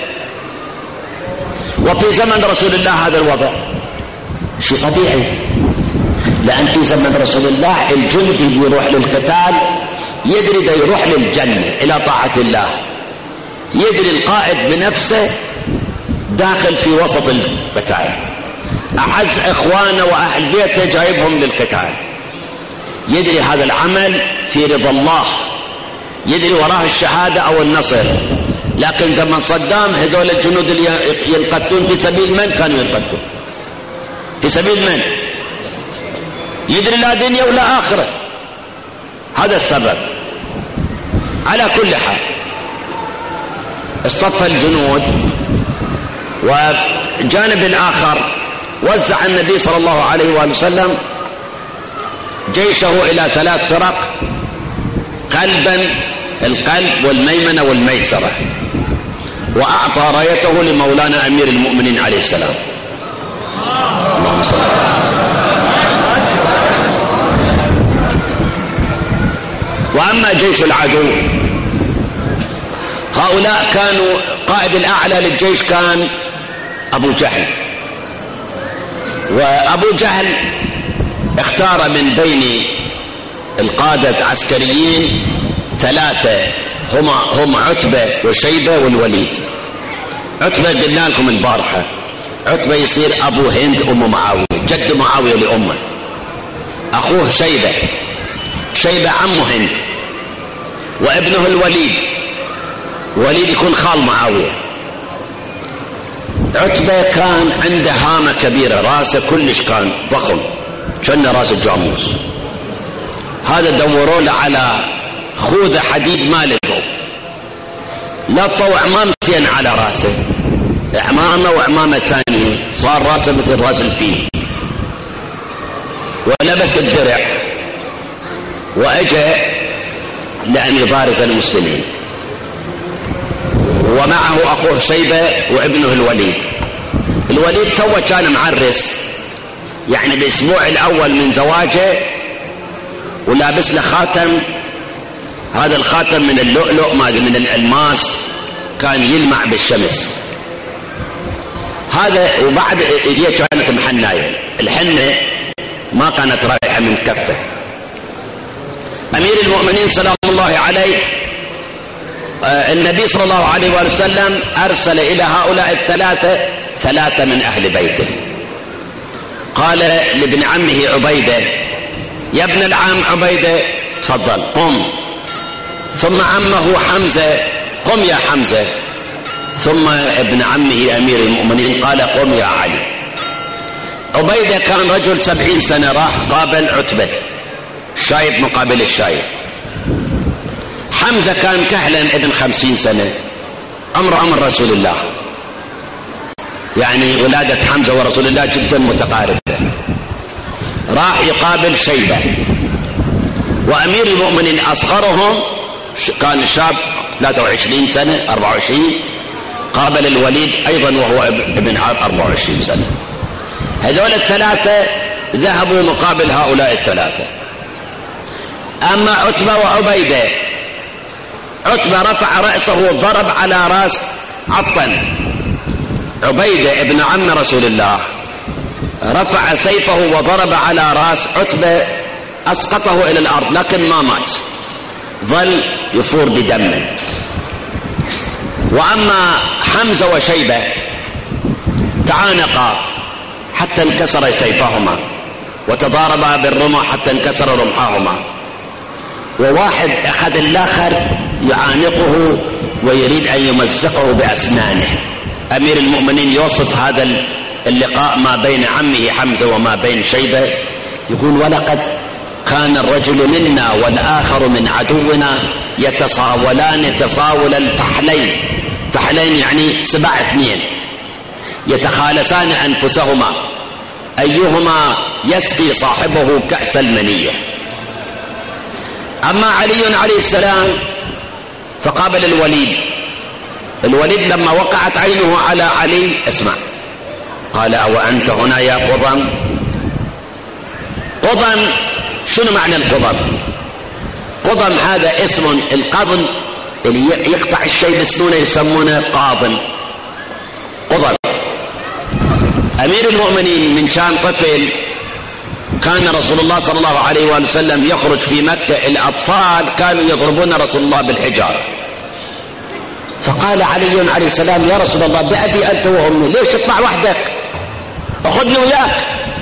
وفي زمن رسول الله هذا الوضع شيء طبيعي، لأن في زمن رسول الله الجندي اللي يروح للقتال يدري ده يروح للجنة إلى طاعة الله، يدري القائد بنفسه داخل في وسط القتال، أعز إخوانه وأهل بيته جايبهم للقتال، يدري هذا العمل في رضا الله، يدري وراه الشهادة أو النصر. لكن زمن صدام هذول الجنود اللي ينقتلون في سبيل من كانوا ينقتلون؟ في سبيل من؟ يدري لا دنيا ولا آخرة. هذا السبب. على كل حال اصطف الجنود، وجانب آخر وزع النبي صلى الله عليه وآله وسلم جيشه إلى 3 فرق: القلب والميمنة والميسرة، وأعطى رايته لمولانا أمير المؤمنين عليه السلام. اللهم صل على محمد. وأما جيش العدو، هؤلاء كانوا قائد الأعلى للجيش كان أبو جهل. وأبو جهل اختار من بين القادة العسكريين 3 هم عتبة وشيبة والوليد. عتبة قلنا لكم البارحة، عتبة يصير أبو هند أم معاوية، جد معاوية لأمه. أخوه شيبة عمه هند، وابنه الوليد يكون خال معاوية. عتبة كان عنده هامة كبيرة، راسه كلش كان ضخم، كان راس الجاموس. هذا دوروا له على خوذة حديد ما لقوا، لطوا عمامتين على راسه، عمامة وعمامة ثانية، صار راسه مثل راس الفيل. ولبس الدرع وأجى لأن يبارز المسلمين، ومعه أخوه شيبة وابنه الوليد تو كان معرس، يعني بأسبوع الأول من زواجه، ولابس له خاتم. هذا الخاتم من اللؤلؤ من الألماس، كان يلمع بالشمس. هذا وبعد ايديه كانت محناية، الحنة ما كانت رايحة من كفه. أمير المؤمنين سلام الله عليه، النبي صلى الله عليه وسلم أرسل إلى هؤلاء 3 من أهل بيته. قال لابن عمه عبيدة: يا ابن العم عبيدة تفضل قم. ثم عمه حمزة: قم يا حمزة. ثم ابن عمه أمير المؤمنين قال: قم يا علي. عبيدة كان رجل 70 سنة، راح قابل عتبة، الشايب مقابل الشايب. حمزة كان كهلا ابن 50 سنة، أمر رسول الله. يعني ولادة حمزة ورسول الله جدا متقاربة. راح يقابل شيبة، وأمير المؤمنين أصغرهم كان شاب 23 سنة 24، قابل الوليد أيضا وهو ابن 24 سنة. هذول الثلاثة ذهبوا مقابل هؤلاء الثلاثة. أما عتبة وعبيدة، عتبة رفع رأسه وضرب على رأس عطن، عبيدة ابن عم رسول الله رفع سيفه وضرب على رأس عتبة، أسقطه إلى الأرض لكن ما مات، ظل يفور بدمه. وأما حمزة وشيبة تعانقا حتى انكسر سيفهما، وتضاربا بالرمح حتى انكسر رمحهما، وواحد أخذ الآخر يعانقه ويريد أن يمزقه بأسنانه. أمير المؤمنين يوصف هذا اللقاء ما بين عمه حمزة وما بين شيبة، يقول: ولقد كان الرجل منا والآخر من عدونا يتصاولان تصاول الفحلين، فحلين يعني 7 يتخالسان أنفسهما أيهما يسقي صاحبه كأس المنية. أما علي عليه السلام فقابل الوليد. الوليد لما وقعت عينه على علي، اسمع، قال: أو أنت هنا يا قضم؟ قضم شنو معنى القضم؟ قضم هذا اسم، القضم اللي يقطع الشيء بسنونه يسمونه قاضم، قضم. أمير المؤمنين من كان طفل كان رسول الله صلى الله عليه وآله وسلم يخرج في مكة، الأطفال كانوا يضربون رسول الله بالحجارة، فقال علي عليه السلام: يا رسول الله بأبي أنت وأمي، ليش تطلع وحدك؟ أخذني وياك.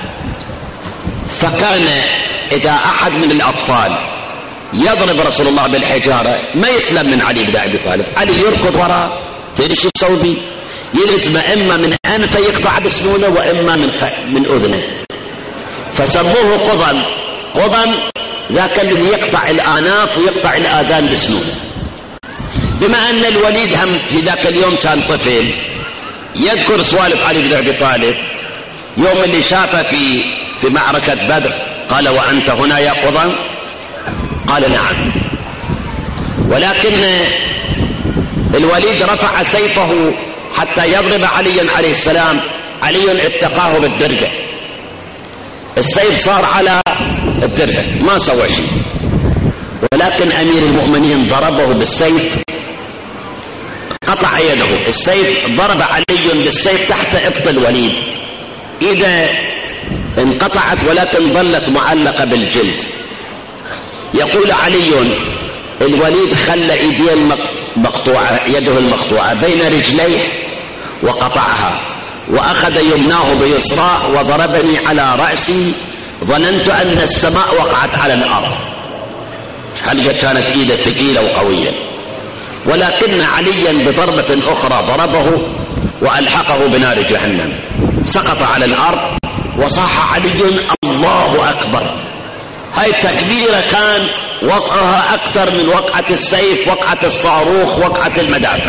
فكان إذا أحد من الأطفال يضرب رسول الله بالحجارة ما يسلم من علي بن أبي طالب، علي يركض وراه، تدري شو يسوي بيه؟ يلزمه إما من أنفه يقطع بسنونه وإما من أذنه، فسموه قضم. قضم ذاك الذي يقطع الآناف ويقطع الآذان بسنونه. بما أن الوليد هم في ذاك اليوم كان طفل، يذكر سوالف علي بن أبي طالب يوم اللي شافه في معركة بدر، قال: وأنت هنا يا قضم؟ قال: نعم. ولكن الوليد رفع سيفه حتى يضرب عليا عليه السلام، علي اتقاه بالدرجة، السيف صار على الدرجة ما سوى شيء، ولكن أمير المؤمنين ضربه بالسيف قطع يده. السيف ضرب علي بالسيف تحت إبط الوليد، إذا انقطعت ولكن ظلت معلقة بالجلد. يقول علي: الوليد خلى ايديه المقطوعة، يده المقطوعة بين رجليه وقطعها، واخذ يمناه بيسراه وضربني على رأسي، ظننت ان السماء وقعت على الارض. هل كانت ايده ثقيلة وقوية، ولكن عليا بضربة اخرى ضربه والحقه بنار جهنم، سقط على الارض وصاح علي: الله اكبر. هاي التكبيرة كان وقعها أكثر من وقعة السيف، وقعة الصاروخ، وقعة المدافع.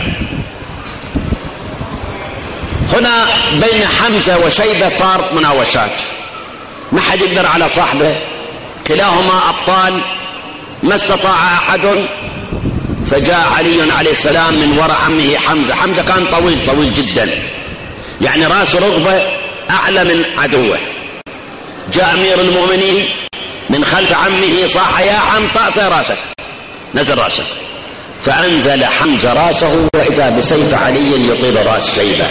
هنا بين حمزة وشيبة صارت مناوشات، ما حد يقدر على صاحبه، كلاهما أبطال، ما استطاع أحد. فجاء علي عليه السلام من وراء عمه حمزة. حمزة كان طويل جدا، يعني رأس رغبة أعلى من عدوه. جاء أمير المؤمنين من خلف عمه صاح: يا عم طأت راسك، نزل راسك. فأنزل حمزة راسه، وإذا بسيف علي يطيل راس شيبة.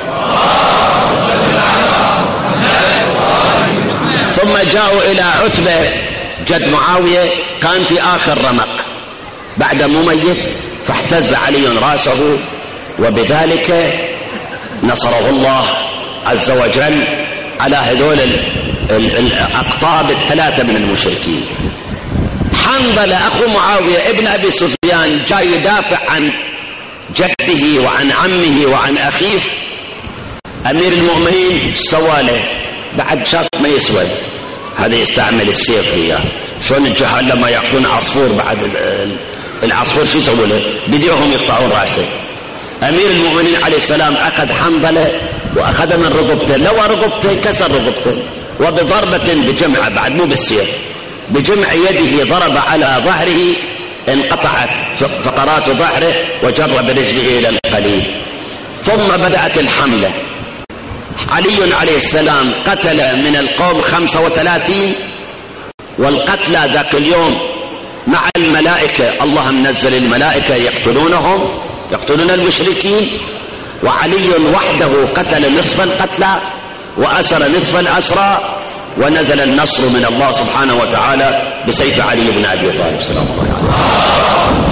ثم جاءوا إلى عتبة جد معاوية، كان في آخر رمق بعد مميت، فاحتز علي راسه، وبذلك نصره الله عز وجل على هذول الأقطاب الثلاثة من المشركين. حنظلة أخو معاوية ابن أبي سفيان جاي يدافع عن جده وعن عمه وعن أخيه. أمير المؤمنين سواله بعد شاف ما يسوي، هذا يستعمل السيف وياه. شلون الجهال لما يأخذون عصفور، بعد العصفور شو يسوي له؟ بديهم يقطعون رأسه. أمير المؤمنين عليه السلام أخذ حنظلة وأخذ من رقبته، لو رقبته كسر رقبته، وبضربة بجمعة بعد مو بالسيف، بجمع يده ضرب على ظهره انقطعت فقرات ظهره وجر برجله إلى القليل. ثم بدأت الحملة. علي عليه السلام قتل من القوم 35، والقتلى ذاك اليوم مع الملائكة، الله منزل الملائكة يقتلونهم، يقتلون المشركين، وعلي وحده قتل نصف القتلى وأسر نصف الأسرى، ونزل النصر من الله سبحانه وتعالى بسيف علي بن أبي طالب سلام الله عليه.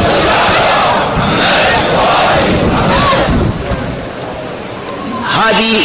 هذه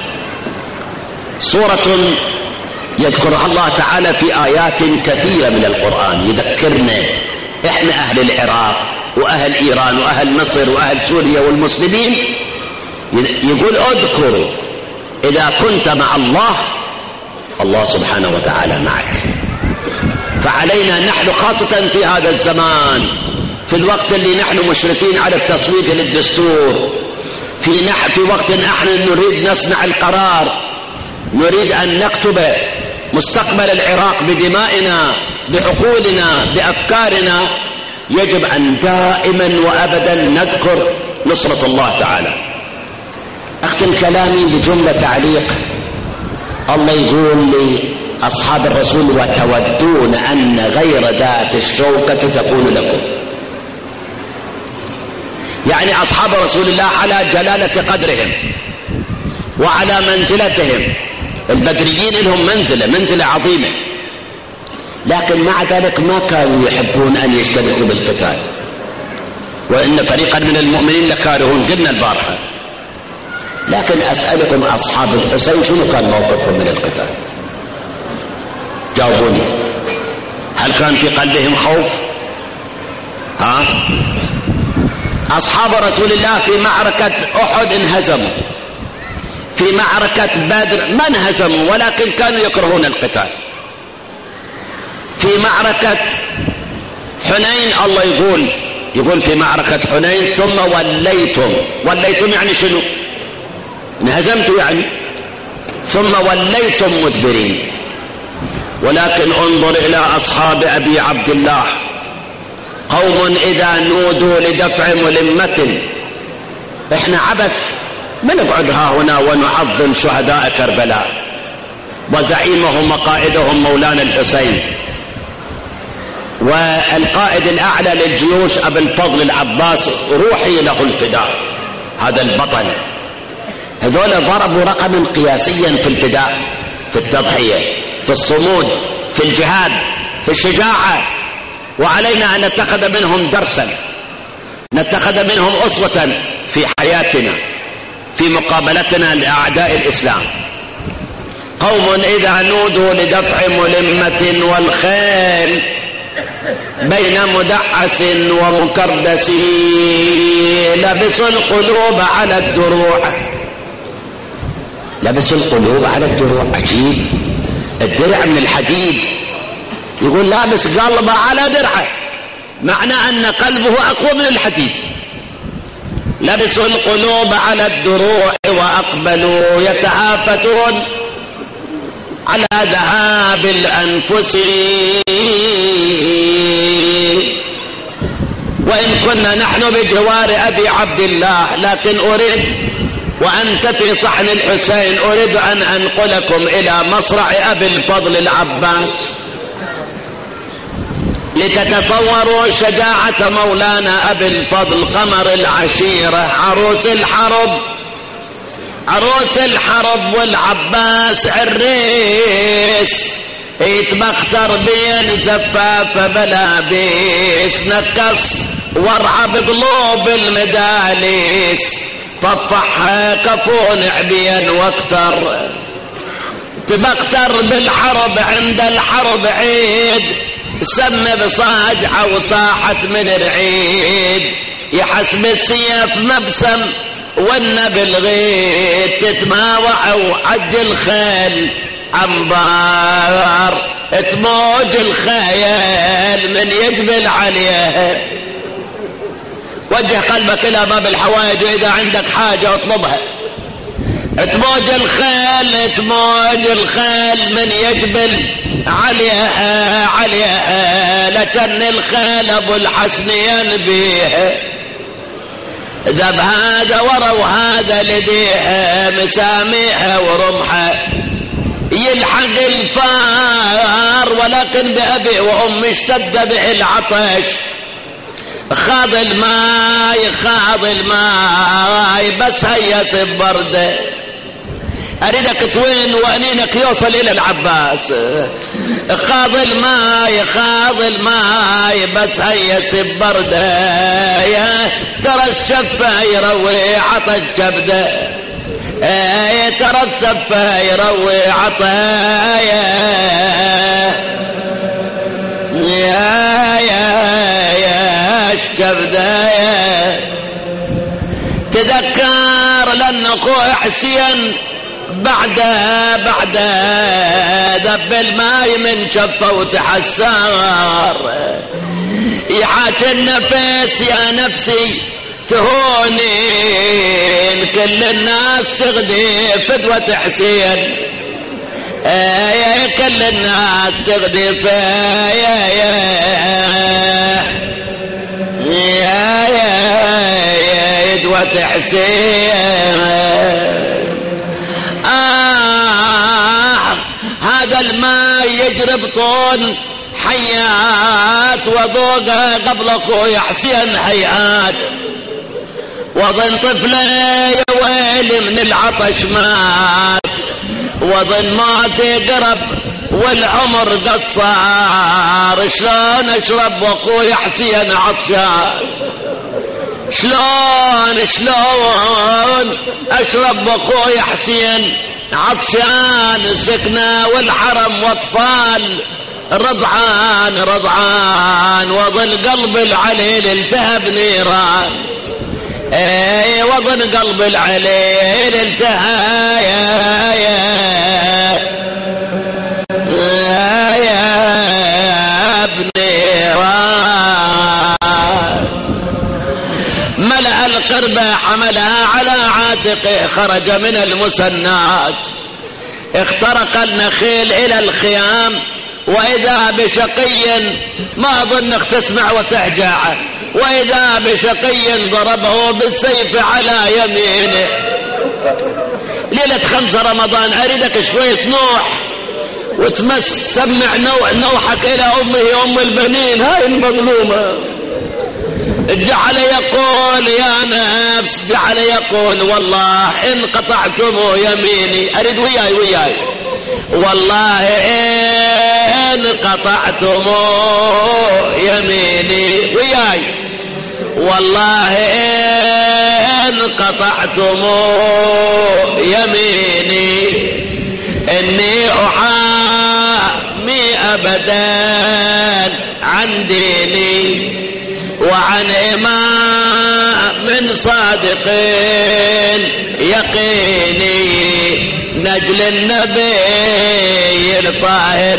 سورة يذكرها الله تعالى في آيات كثيرة من القرآن، يذكرنا إحنا أهل العراق وأهل إيران وأهل مصر وأهل سوريا والمسلمين، يقول اذكروا إذا كنت مع الله، الله سبحانه وتعالى معك. فعلينا نحن خاصة في هذا الزمان، في الوقت اللي نحن مشرفين على التصويت للدستور، في وقت نحن نريد نصنع القرار، نريد أن نكتب مستقبل العراق بدمائنا بعقولنا بأفكارنا، يجب أن دائما وأبدا نذكر نصرة الله تعالى. أختم كلامي بجملة تعليق. الله يقول لأصحاب الرسول وتودون أن غير ذات الشوكة تكون لكم، يعني أصحاب رسول الله على جلالة قدرهم وعلى منزلتهم، البدريين لهم منزلة عظيمة، لكن مع ذلك ما كانوا يحبون أن يشتركوا بالقتال، وإن فريقا من المؤمنين لكارهون، قلنا البارحة. لكن أسألكم أصحاب الحسين شنو كان موقفهم من القتال؟ جاوبوني. هل كان في قلبهم خوف؟ أصحاب رسول الله في معركة أحد انهزموا، في معركة بدر ما انهزموا ولكن كانوا يكرهون القتال. في معركة حنين الله يقول في معركة حنين ثم وليتم يعني شنو؟ انهزمتوا يعني، ثم وليتم مدبرين. ولكن انظر إلى أصحاب أبي عبد الله، قوم إذا نودوا لدفع ملمة. احنا عبث ما نقعد ها هنا ونعظم شهداء كربلاء وزعيمهم وقائدهم مولانا الحسين، والقائد الأعلى للجيوش أبو الفضل العباس روحي له الفداء، هذا البطل. هذول ضربوا رقما قياسيا في الفداء، في التضحية، في الصمود، في الجهاد، في الشجاعة، وعلينا أن نتخذ منهم درسا، نتخذ منهم أسوة في حياتنا في مقابلتنا لأعداء الإسلام. قوم إذا نودوا لدفع ملمة والخيل بين مدعس ومكردس لبسوا القلوب على الدروع. لبسوا القلوب على الدروع، عجيب. الدرع من الحديد، يقول لابس قلبه على درعه، معنى أن قلبه أقوى من الحديد. لبسوا القلوب على الدروع وأقبلوا يتهافتون على ذهاب الأنفس. وإن كنا نحن بجوار أبي عبد الله، لكن أريد وأنت في صحن الحسين أريد أن أنقلكم إلى مصرع أبي الفضل العباس لتتصوروا شجاعة مولانا أبي الفضل قمر العشيرة، عروس الحرب والعباس عريس، يتبختر بين زفاف بلابيس، نكس ورعى بقلوب المداليس، طفحها كفون عبيا واكثر، تبختر بالحرب عند الحرب عيد، سم بصاجعة وطاحت من العيد، يحسب السيف مبسم والنبل غيد، تتماوع وعد الخيل عنبار، تموج الخيل من يجبل عليه، وجه قلبك إلى باب الحوائج، وإذا عندك حاجة اطلبها. تموج الخيل تموج الخيل من يجبل عليها عليها، لكن الخيل أبو الحسن ينبيها، ذب هذا ورا وهذا لديها، مساميها ورمحها يلحق الفار، ولكن بأبي وأم اشتد به العطش، خاض الماء خاض الماء بس هيت ببرده. أريدك توين وأنينك يوصل إلى العباس، خاض الماء خاض الماء بس هيت ببرده، يا ترى الشفة يروي عطش كبده، ترى الشفة يروي عطش يا كبده. تذكر لأن أخوي حسين بعد ذب الماء من شفه وتحسر، يحاكي النفس يا نفسي تهونين، كل الناس تغدي فدوة حسين، كل الناس تغدي فدوة حسين. هذا الماء يجري بطون حيات، وذوقها قبل اخوي حسين حيات، وظن طفله يا ويلي من العطش مات، وظن ما تقرب والعمر قصار، شلون اشرب واخوي حسين عطشان، شلون اشرب واخوي حسين عطشان، السكنة والحرم واطفال رضعان وظل قلب العليل التهب نيران، وظن قلب العليل التهب نيران. ملأ القربة حملها على عاتقه، خرج من المسنات، اخترق النخيل إلى الخيام، وإذا بشقي ما أظنك تسمع وتهجع، وإذا بشقي ضربه بالسيف على يمينه. ليلة 5 رمضان أريدك شوية نوح سمع نوحك إلى أمه أم البنين هاي المظلومة. جعل يقول يا نفس، جعل يقول والله إن قطعتم يميني، أريد وياي والله إن قطعتم يميني، وياي والله إن قطعتم يميني، إني أحامي أبدا عن ديني وعن إمام من صادقين يقيني، نجل النبي الطاهر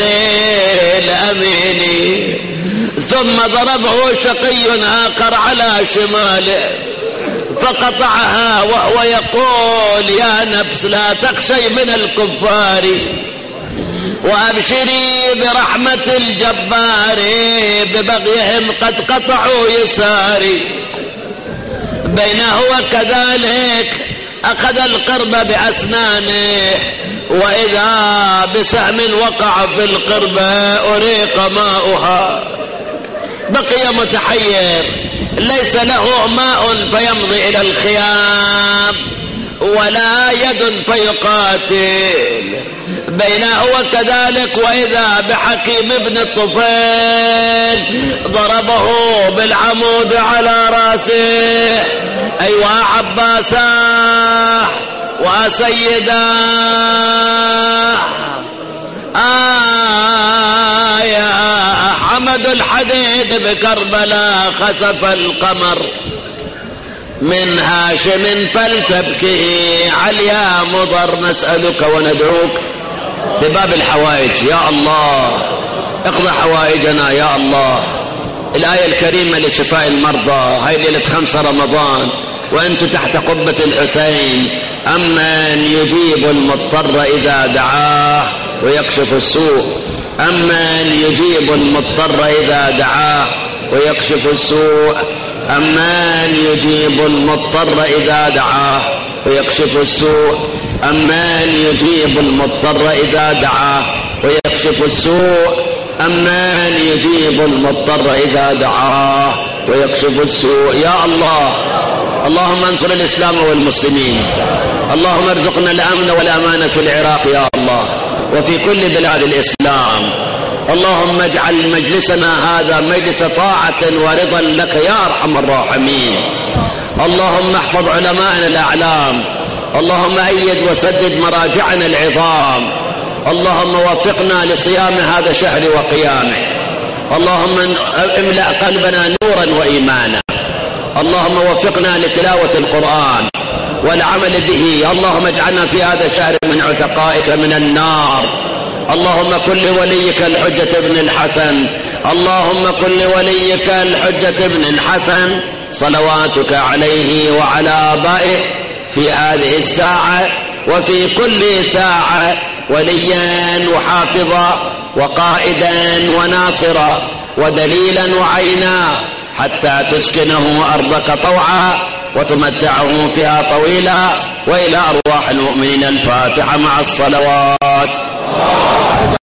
الأمين. ثم ضربه شقي آخر على شماله فقطعها، وهو يقول يا نفس لا تخشي من الكفار، وأبشري برحمة الجبار، ببغيهم قد قطعوا يساري. بينه وكذلك أخذ القرب بأسنانه، وإذا بسهم وقع في القربة أريق ماؤها، بقي متحير، ليس له ماء فيمضي إلى الخيام، ولا يد فيقاتل. بينه وكذلك وإذا بحكيم ابن الطفيل ضربه بالعمود على راسه، أيوة عباساه وسيداه، يا حمد الحديد بكربلاء خسف القمر من هاشم فلتبكي عليا مضر. نسألك وندعوك بباب الحوائج يا الله، اقضى حوائجنا يا الله، الآية الكريمة لشفاء المرضى، هاي ليلة 5 رمضان وأنتم تحت قبة الحسين. أمن يجيب المضطر إذا دعاه ويكشف السوء، أمن يجيب المضطر إذا دعاه ويكشف السوء، أمن يجيب المضطر إذا دعاه ويكشف السوء، أمن يجيب المضطر إذا دعاه ويكشف السوء، أمن يجيب المضطر إذا دعاه ويكشف السوء. يا الله، اللهم انصر الإسلام والمسلمين، اللهم ارزقنا الأمن والأمان في العراق يا الله وفي كل بلاد الإسلام. اللهم اجعل مجلسنا هذا مجلس طاعة ورضا لك يا أرحم الراحمين. اللهم احفظ علماءنا الأعلام، اللهم أيد وسدد مراجعنا العظام، اللهم وفقنا لصيام هذا الشهر وقيامه، اللهم املأ قلبنا نورا وإيمانا، اللهم وفقنا لتلاوة القرآن والعمل به، اللهم اجعلنا في هذا الشهر من عتقائك من النار. اللهم كن لوليك الحجة بن الحسن، اللهم كن لوليك الحجة بن الحسن صلواتك عليه وعلى آبائه في هذه الساعة وفي كل ساعة وليا وحافظا وقائدا وناصرا ودليلا وعينا، حتى تسكنه أرضك طوعا وتمتعه فيها طويلا. وإلى أرواح المؤمنين الفاتحة مع الصلوات.